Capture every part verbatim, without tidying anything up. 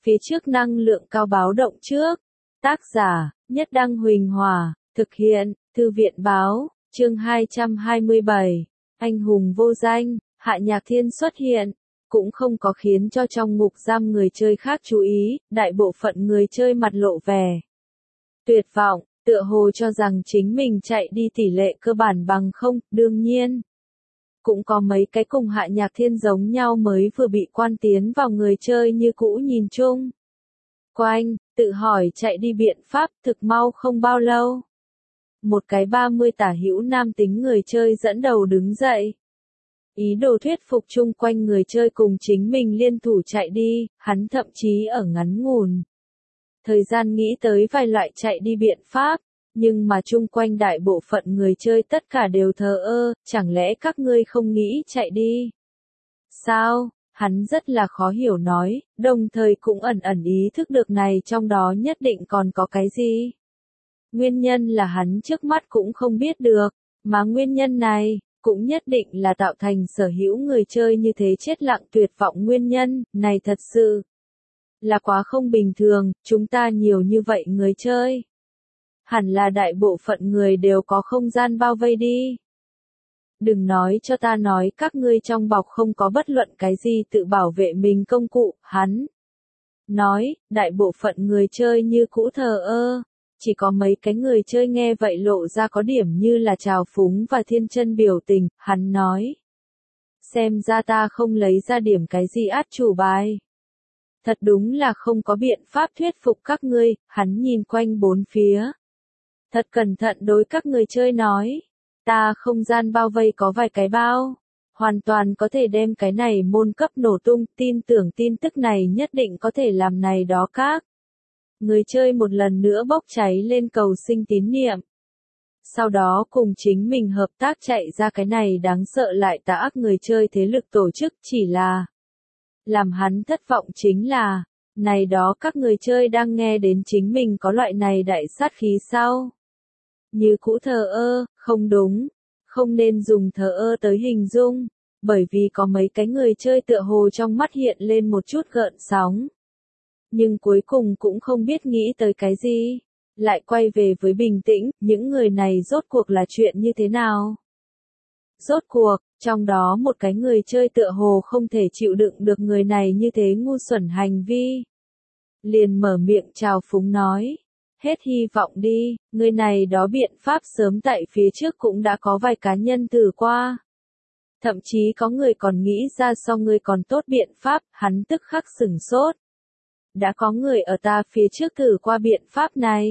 phía trước năng lượng cao báo động trước. Tác giả, Nhất Đăng Huỳnh Hòa, thực hiện, Thư viện Báo, chương hai trăm hai mươi bảy, anh hùng vô danh, Hạ Nhạc Thiên xuất hiện, cũng không có khiến cho trong ngục giam người chơi khác chú ý, đại bộ phận người chơi mặt lộ vẻ tuyệt vọng, tựa hồ cho rằng chính mình chạy đi tỷ lệ cơ bản bằng không, đương nhiên. Cũng có mấy cái cùng Hạ Nhạc Thiên giống nhau mới vừa bị quan tiến vào người chơi như cũ nhìn chung. Quanh, tự hỏi chạy đi biện pháp thực mau không bao lâu. Một cái ba mươi tả hữu nam tính người chơi dẫn đầu đứng dậy. Ý đồ thuyết phục chung quanh người chơi cùng chính mình liên thủ chạy đi, hắn thậm chí ở ngắn ngủn thời gian nghĩ tới vài loại chạy đi biện pháp, nhưng mà chung quanh đại bộ phận người chơi tất cả đều thờ ơ, chẳng lẽ các ngươi không nghĩ chạy đi? Sao? Hắn rất là khó hiểu nói, đồng thời cũng ẩn ẩn ý thức được này trong đó nhất định còn có cái gì. Nguyên nhân là hắn trước mắt cũng không biết được, mà nguyên nhân này, cũng nhất định là tạo thành sở hữu người chơi như thế chết lặng tuyệt vọng nguyên nhân, này thật sự là quá không bình thường, chúng ta nhiều như vậy người chơi. Hẳn là đại bộ phận người đều có không gian bao vây đi. Đừng nói cho ta nói các ngươi trong bọc không có bất luận cái gì tự bảo vệ mình công cụ, hắn nói, đại bộ phận người chơi như cũ thờ ơ, chỉ có mấy cái người chơi nghe vậy lộ ra có điểm như là trào phúng và thiên chân biểu tình, hắn nói. Xem ra ta không lấy ra điểm cái gì át chủ bài. Thật đúng là không có biện pháp thuyết phục các ngươi, hắn nhìn quanh bốn phía. Thật cẩn thận đối các người chơi nói. Ta không gian bao vây có vài cái bao. Hoàn toàn có thể đem cái này môn cấp nổ tung, tin tưởng tin tức này nhất định có thể làm này đó các. Người chơi một lần nữa bốc cháy lên cầu sinh tín niệm. Sau đó cùng chính mình hợp tác chạy ra cái này đáng sợ lại tà ác người chơi thế lực tổ chức chỉ là. Làm hắn thất vọng chính là, này đó các người chơi đang nghe đến chính mình có loại này đại sát khí sao. Như cũ thờ ơ, không đúng, không nên dùng thờ ơ tới hình dung, bởi vì có mấy cái người chơi tựa hồ trong mắt hiện lên một chút gợn sóng. Nhưng cuối cùng cũng không biết nghĩ tới cái gì, lại quay về với bình tĩnh, những người này rốt cuộc là chuyện như thế nào? Rốt cuộc, trong đó một cái người chơi tựa hồ không thể chịu đựng được người này như thế ngu xuẩn hành vi. Liền mở miệng chào phúng nói. Hết hy vọng đi, người này đó biện pháp sớm tại phía trước cũng đã có vài cá nhân thử qua. Thậm chí có người còn nghĩ ra so người còn tốt biện pháp, hắn tức khắc sửng sốt. Đã có người ở ta phía trước thử qua biện pháp này.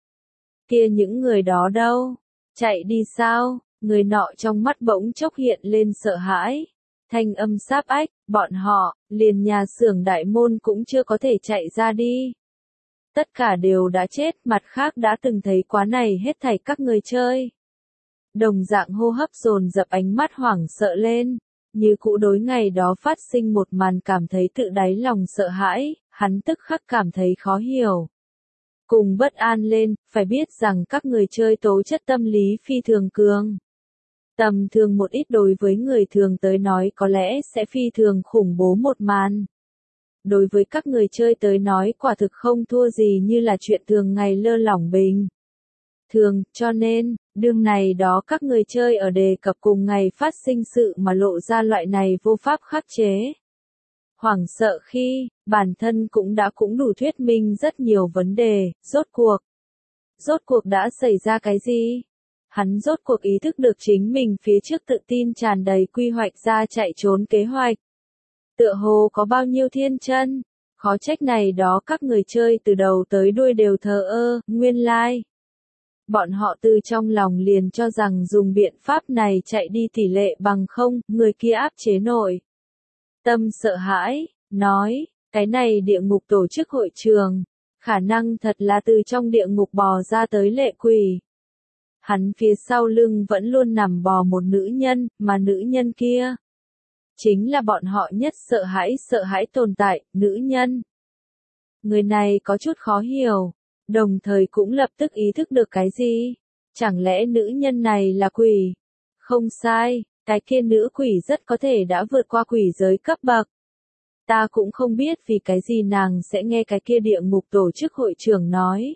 Kia những người đó đâu? Chạy đi sao? Người nọ trong mắt bỗng chốc hiện lên sợ hãi. Thanh âm sáp ách, bọn họ, liền nhà xưởng đại môn cũng chưa có thể chạy ra đi. Tất cả đều đã chết, mặt khác đã từng thấy quá này hết thảy các người chơi. Đồng dạng hô hấp dồn dập ánh mắt hoảng sợ lên, như cũ đối ngày đó phát sinh một màn cảm thấy tự đáy lòng sợ hãi, hắn tức khắc cảm thấy khó hiểu. Cùng bất an lên, phải biết rằng các người chơi tố chất tâm lý phi thường cường. Tầm thường một ít đối với người thường tới nói có lẽ sẽ phi thường khủng bố một màn. Đối với các người chơi tới nói quả thực không thua gì như là chuyện thường ngày lơ lỏng bình. Thường, cho nên, đương này đó các người chơi ở đề cập cùng ngày phát sinh sự mà lộ ra loại này vô pháp khắc chế. Hoảng sợ khi, bản thân cũng đã cũng đủ thuyết minh rất nhiều vấn đề, rốt cuộc. Rốt cuộc đã xảy ra cái gì? Hắn rốt cuộc ý thức được chính mình phía trước tự tin tràn đầy quy hoạch ra chạy trốn kế hoạch. Tựa hồ có bao nhiêu thiên chân, khó trách này đó các người chơi từ đầu tới đuôi đều thờ ơ, nguyên lai. Like. Bọn họ từ trong lòng liền cho rằng dùng biện pháp này chạy đi tỷ lệ bằng không, người kia áp chế nổi. Tâm sợ hãi, nói, cái này địa ngục tổ chức hội trường, khả năng thật là từ trong địa ngục bò ra tới lệ quỷ. Hắn phía sau lưng vẫn luôn nằm bò một nữ nhân, mà nữ nhân kia chính là bọn họ nhất sợ hãi sợ hãi tồn tại, nữ nhân. Người này có chút khó hiểu, đồng thời cũng lập tức ý thức được cái gì? Chẳng lẽ nữ nhân này là quỷ? Không sai, cái kia nữ quỷ rất có thể đã vượt qua quỷ giới cấp bậc. Ta cũng không biết vì cái gì nàng sẽ nghe cái kia địa ngục tổ chức hội trưởng nói.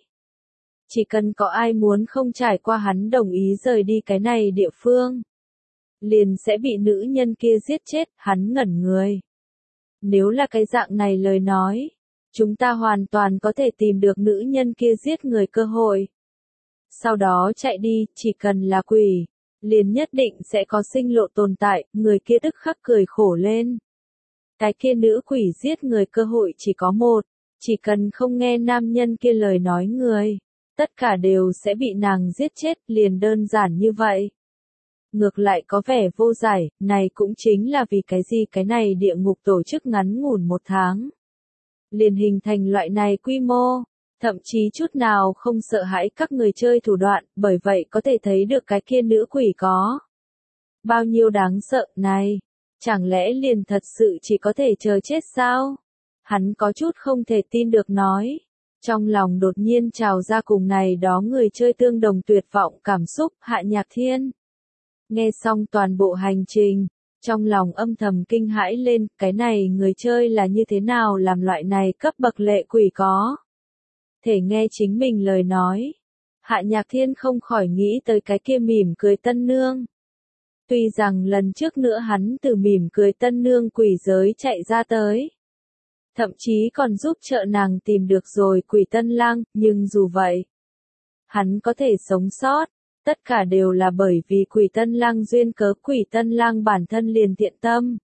Chỉ cần có ai muốn không trải qua hắn đồng ý rời đi cái này địa phương, liền sẽ bị nữ nhân kia giết chết, hắn ngẩn người. Nếu là cái dạng này lời nói, chúng ta hoàn toàn có thể tìm được nữ nhân kia giết người cơ hội. Sau đó chạy đi, chỉ cần là quỷ, liền nhất định sẽ có sinh lộ tồn tại, người kia tức khắc cười khổ lên. Cái kia nữ quỷ giết người cơ hội chỉ có một, chỉ cần không nghe nam nhân kia lời nói người, tất cả đều sẽ bị nàng giết chết, liền đơn giản như vậy. Ngược lại có vẻ vô giải, này cũng chính là vì cái gì cái này địa ngục tổ chức ngắn ngủn một tháng. Liền hình thành loại này quy mô, thậm chí chút nào không sợ hãi các người chơi thủ đoạn, bởi vậy có thể thấy được cái kia nữ quỷ có bao nhiêu đáng sợ này. Chẳng lẽ liền thật sự chỉ có thể chờ chết sao? Hắn có chút không thể tin được nói. Trong lòng đột nhiên trào ra cùng này đó người chơi tương đồng tuyệt vọng cảm xúc, Hạ Nhạc Thiên. Nghe xong toàn bộ hành trình, trong lòng âm thầm kinh hãi lên, cái này người chơi là như thế nào làm loại này cấp bậc lệ quỷ có. Thể nghe chính mình lời nói. Hạ Nhạc Thiên không khỏi nghĩ tới cái kia mỉm cười tân nương. Tuy rằng lần trước nữa hắn từ mỉm cười tân nương quỷ giới chạy ra tới. Thậm chí còn giúp trợ nàng tìm được rồi quỷ tân lang, nhưng dù vậy, hắn có thể sống sót, tất cả đều là bởi vì quỷ tân lang duyên cớ, quỷ tân lang bản thân liền thiện tâm.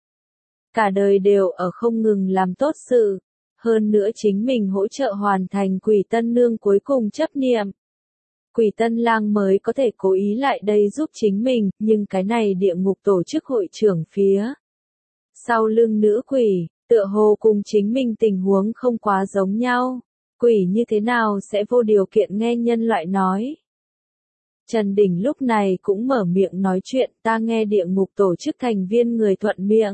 Cả đời đều ở không ngừng làm tốt sự, hơn nữa chính mình hỗ trợ hoàn thành quỷ tân nương cuối cùng chấp niệm. Quỷ tân lang mới có thể cố ý lại đây giúp chính mình, nhưng cái này địa ngục tổ chức hội trưởng phía sau lưng nữ quỷ, tựa hồ cùng chính mình tình huống không quá giống nhau. Quỷ như thế nào sẽ vô điều kiện nghe nhân loại nói. Trần Đình lúc này cũng mở miệng nói chuyện, ta nghe địa ngục tổ chức thành viên người thuận miệng.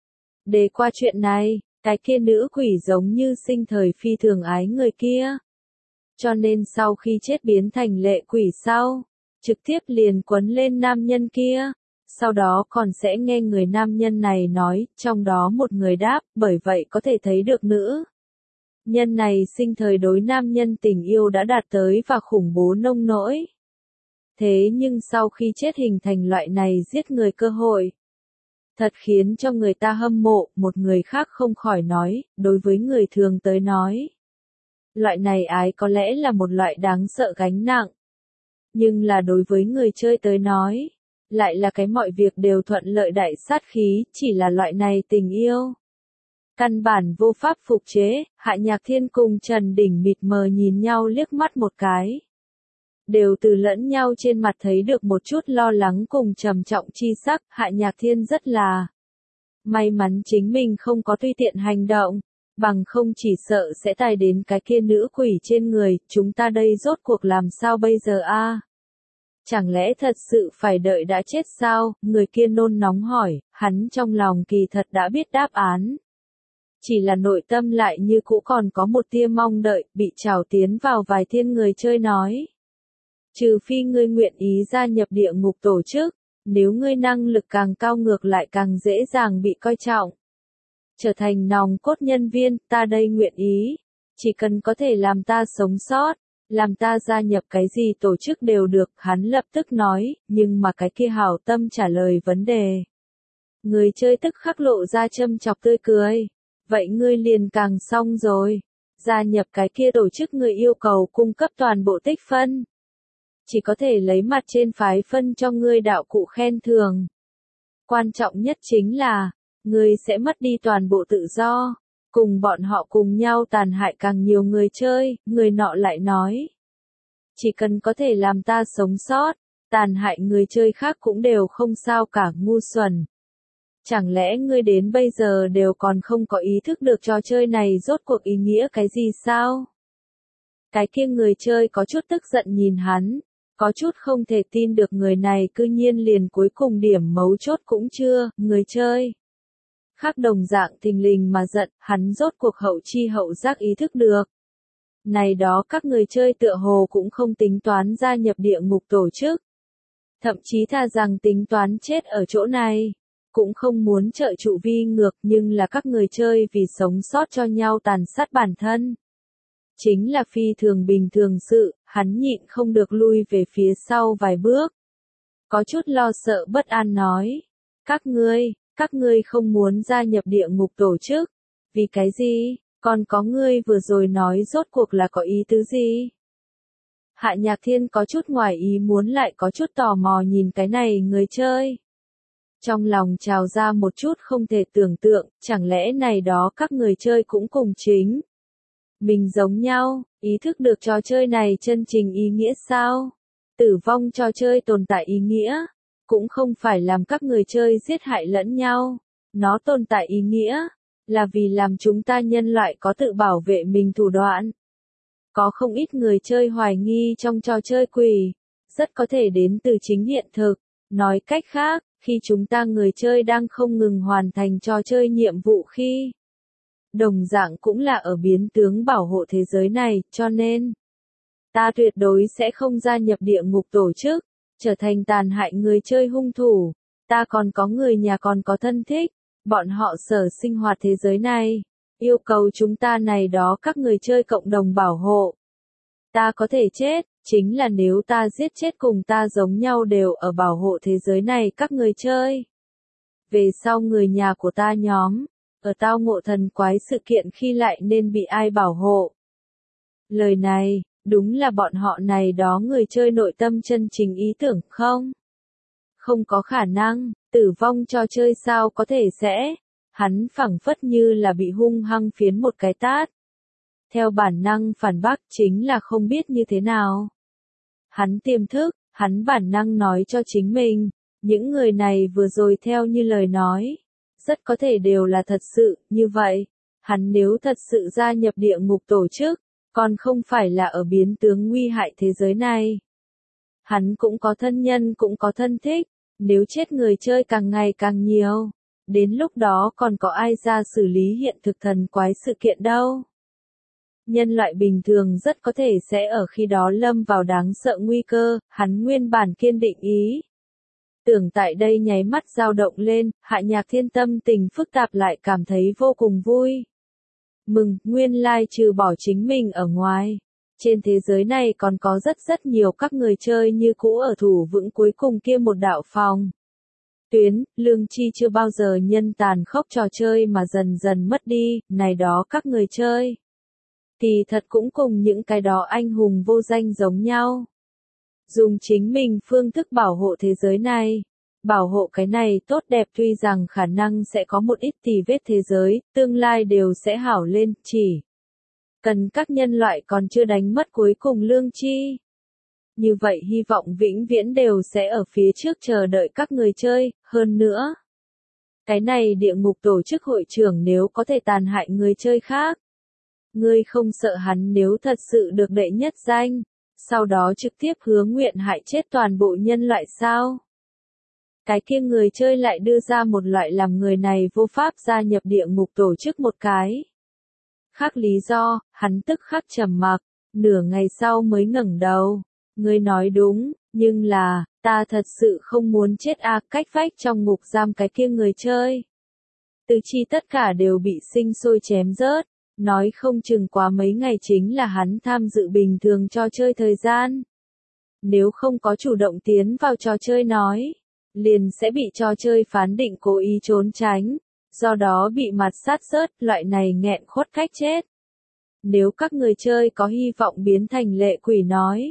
Đề qua chuyện này, cái kia nữ quỷ giống như sinh thời phi thường ái người kia. Cho nên sau khi chết biến thành lệ quỷ sau, trực tiếp liền quấn lên nam nhân kia. Sau đó còn sẽ nghe người nam nhân này nói, trong đó một người đáp, bởi vậy có thể thấy được nữ. Nhân này sinh thời đối nam nhân tình yêu đã đạt tới và khủng bố nông nỗi. Thế nhưng sau khi chết hình thành loại này giết người cơ hội. Thật khiến cho người ta hâm mộ, một người khác không khỏi nói, đối với người thường tới nói. Loại này ái có lẽ là một loại đáng sợ gánh nặng. Nhưng là đối với người chơi tới nói, lại là cái mọi việc đều thuận lợi đại sát khí, chỉ là loại này tình yêu. Căn bản vô pháp phục chế, Hạ Nhạc Thiên cùng Trần Đình mịt mờ nhìn nhau liếc mắt một cái. Đều từ lẫn nhau trên mặt thấy được một chút lo lắng cùng trầm trọng chi sắc, Hạ Nhạc Thiên rất là may mắn chính mình không có tùy tiện hành động, bằng không chỉ sợ sẽ tài đến cái kia nữ quỷ trên người, chúng ta đây rốt cuộc làm sao bây giờ a? Chẳng lẽ thật sự phải đợi đã chết sao? Người kia nôn nóng hỏi, hắn trong lòng kỳ thật đã biết đáp án. Chỉ là nội tâm lại như cũ còn có một tia mong đợi, bị trào tiến vào vài thiên người chơi nói. Trừ phi ngươi nguyện ý gia nhập địa ngục tổ chức, nếu ngươi năng lực càng cao ngược lại càng dễ dàng bị coi trọng. Trở thành nòng cốt nhân viên, ta đây nguyện ý. Chỉ cần có thể làm ta sống sót, làm ta gia nhập cái gì tổ chức đều được, hắn lập tức nói, nhưng mà cái kia hảo tâm trả lời vấn đề. Người chơi tức khắc lộ ra châm chọc tươi cười. Vậy ngươi liền càng xong rồi. Gia nhập cái kia tổ chức người yêu cầu cung cấp toàn bộ tích phân. Chỉ có thể lấy mặt trên phái phân cho ngươi đạo cụ khen thưởng. Quan trọng nhất chính là, ngươi sẽ mất đi toàn bộ tự do. Cùng bọn họ cùng nhau tàn hại càng nhiều người chơi, người nọ lại nói. Chỉ cần có thể làm ta sống sót, tàn hại người chơi khác cũng đều không sao cả, ngu xuẩn. Chẳng lẽ ngươi đến bây giờ đều còn không có ý thức được trò chơi này rốt cuộc ý nghĩa cái gì sao? Cái kia người chơi có chút tức giận nhìn hắn, có chút không thể tin được người này cư nhiên liền cuối cùng điểm mấu chốt cũng chưa, người chơi. Khác đồng dạng thình lình mà giận, hắn rốt cuộc hậu chi hậu giác ý thức được. Này đó các người chơi tựa hồ cũng không tính toán gia nhập địa ngục tổ chức. Thậm chí tha rằng tính toán chết ở chỗ này. cũng không muốn trợ trụ vi ngược, nhưng là các người chơi vì sống sót cho nhau tàn sát bản thân. Chính là phi thường bình thường sự, hắn nhịn không được lui về phía sau vài bước. Có chút lo sợ bất an nói. Các ngươi, các ngươi không muốn gia nhập địa ngục tổ chức. Vì cái gì? Còn có ngươi vừa rồi nói rốt cuộc là có ý tứ gì? Hạ Nhạc Thiên có chút ngoài ý muốn lại có chút tò mò nhìn cái này người chơi. Trong lòng trào ra một chút không thể tưởng tượng, chẳng lẽ này đó các người chơi cũng cùng chính. Mình giống nhau, ý thức được trò chơi này chân chính ý nghĩa sao? Tử vong trò chơi tồn tại ý nghĩa, cũng không phải làm các người chơi giết hại lẫn nhau. Nó tồn tại ý nghĩa, là vì làm chúng ta nhân loại có tự bảo vệ mình thủ đoạn. Có không ít người chơi hoài nghi trong trò chơi quỷ, rất có thể đến từ chính hiện thực. Nói cách khác, khi chúng ta người chơi đang không ngừng hoàn thành trò chơi nhiệm vụ khi đồng dạng cũng là ở biến tướng bảo hộ thế giới này, cho nên ta tuyệt đối sẽ không gia nhập địa ngục tổ chức, trở thành tàn hại người chơi hung thủ. Ta còn có người nhà còn có thân thích, bọn họ sở sinh hoạt thế giới này, yêu cầu chúng ta này đó các người chơi cộng đồng bảo hộ. Ta có thể chết, chính là nếu ta giết chết cùng ta giống nhau đều ở bảo hộ thế giới này các người chơi. Về sau người nhà của ta nhóm, ở tao ngộ thần quái sự kiện khi lại nên bị ai bảo hộ. Lời này, đúng là bọn họ này đó người chơi nội tâm chân chính ý tưởng không? Không có khả năng, tử vong trò chơi sao có thể sẽ, hắn phảng phất như là bị hung hăng phiến một cái tát. Theo bản năng phản bác chính là không biết như thế nào. Hắn tiềm thức, hắn bản năng nói cho chính mình, những người này vừa rồi theo như lời nói, rất có thể đều là thật sự, như vậy, hắn nếu thật sự gia nhập địa ngục tổ chức, còn không phải là ở biến tướng nguy hại thế giới này. Hắn cũng có thân nhân cũng có thân thích, nếu chết người chơi càng ngày càng nhiều, đến lúc đó còn có ai ra xử lý hiện thực thần quái sự kiện đâu. Nhân loại bình thường rất có thể sẽ ở khi đó lâm vào đáng sợ nguy cơ, hắn nguyên bản kiên định ý. Tưởng tại đây nháy mắt dao động lên, Hạ Nhạc Thiên tâm tình phức tạp lại cảm thấy vô cùng vui. Mừng, nguyên lai trừ bỏ chính mình ở ngoài. Trên thế giới này còn có rất rất nhiều các người chơi như cũ ở thủ vững cuối cùng kia một đạo phòng. Tuyến, lương chi chưa bao giờ nhân tàn khốc trò chơi mà dần dần mất đi, này đó các người chơi. Thì thật cũng cùng những cái đó anh hùng vô danh giống nhau. Dùng chính mình phương thức bảo hộ thế giới này. Bảo hộ cái này tốt đẹp tuy rằng khả năng sẽ có một ít tì vết thế giới, tương lai đều sẽ hảo lên, chỉ cần các nhân loại còn chưa đánh mất cuối cùng lương chi. Như vậy hy vọng vĩnh viễn đều sẽ ở phía trước chờ đợi các người chơi, hơn nữa. Cái này địa ngục tổ chức hội trưởng nếu có thể tàn hại người chơi khác. Ngươi không sợ hắn nếu thật sự được đệ nhất danh, sau đó trực tiếp hứa nguyện hại chết toàn bộ nhân loại sao? Cái kia người chơi lại đưa ra một loại làm người này vô pháp gia nhập địa ngục tổ chức một cái. Khác lý do, hắn tức khắc trầm mặc, nửa ngày sau mới ngẩng đầu. Ngươi nói đúng, nhưng là, ta thật sự không muốn chết a, cách vách trong ngục giam cái kia người chơi. Tứ chi tất cả đều bị sinh sôi chém rớt, nói không chừng quá mấy ngày chính là hắn tham dự bình thường trò chơi thời gian. Nếu không có chủ động tiến vào trò chơi nói, liền sẽ bị trò chơi phán định cố ý trốn tránh, do đó bị mặt sát rớt, loại này nghẹn khuất cách chết. Nếu các người chơi có hy vọng biến thành lệ quỷ nói,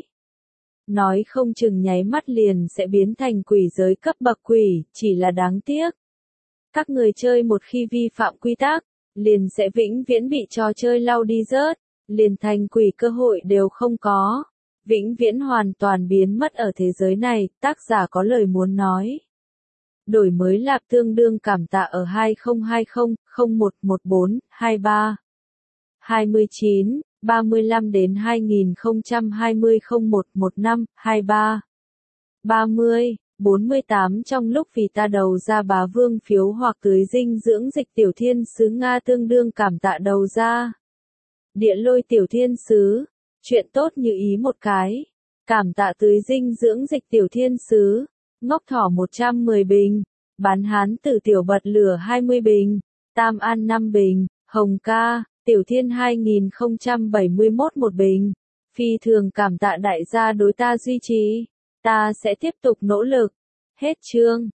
nói không chừng nháy mắt liền sẽ biến thành quỷ giới cấp bậc quỷ, chỉ là đáng tiếc. Các người chơi một khi vi phạm quy tắc, liền sẽ vĩnh viễn bị trò chơi lau đi rớt, liền thành quỷ cơ hội đều không có. Vĩnh viễn hoàn toàn biến mất ở thế giới này, tác giả có lời muốn nói. Đổi mới lạc tương đương cảm tạ ở hai không hai không, không một một bốn, hai ba. hai mươi chín, ba mươi lăm đến hai nghìn không trăm hai mươi không một một năm, hai ba. ba mươi, bốn mươi tám trong lúc vì ta đầu ra bá vương phiếu hoặc tưới dinh dưỡng dịch tiểu thiên sứ Nga tương đương cảm tạ đầu ra. Địa lôi tiểu thiên sứ, chuyện tốt như ý một cái. Cảm tạ tưới dinh dưỡng dịch tiểu thiên sứ, ngốc thỏ một trăm mười bình. Bán hán tử tiểu bật lửa hai mươi bình, Tam An năm bình, Hồng ca, Tiểu Thiên hai nghìn không trăm bảy mươi mốt một bình. Phi thường cảm tạ đại gia đối ta duy trì, ta sẽ tiếp tục nỗ lực. Hết chương.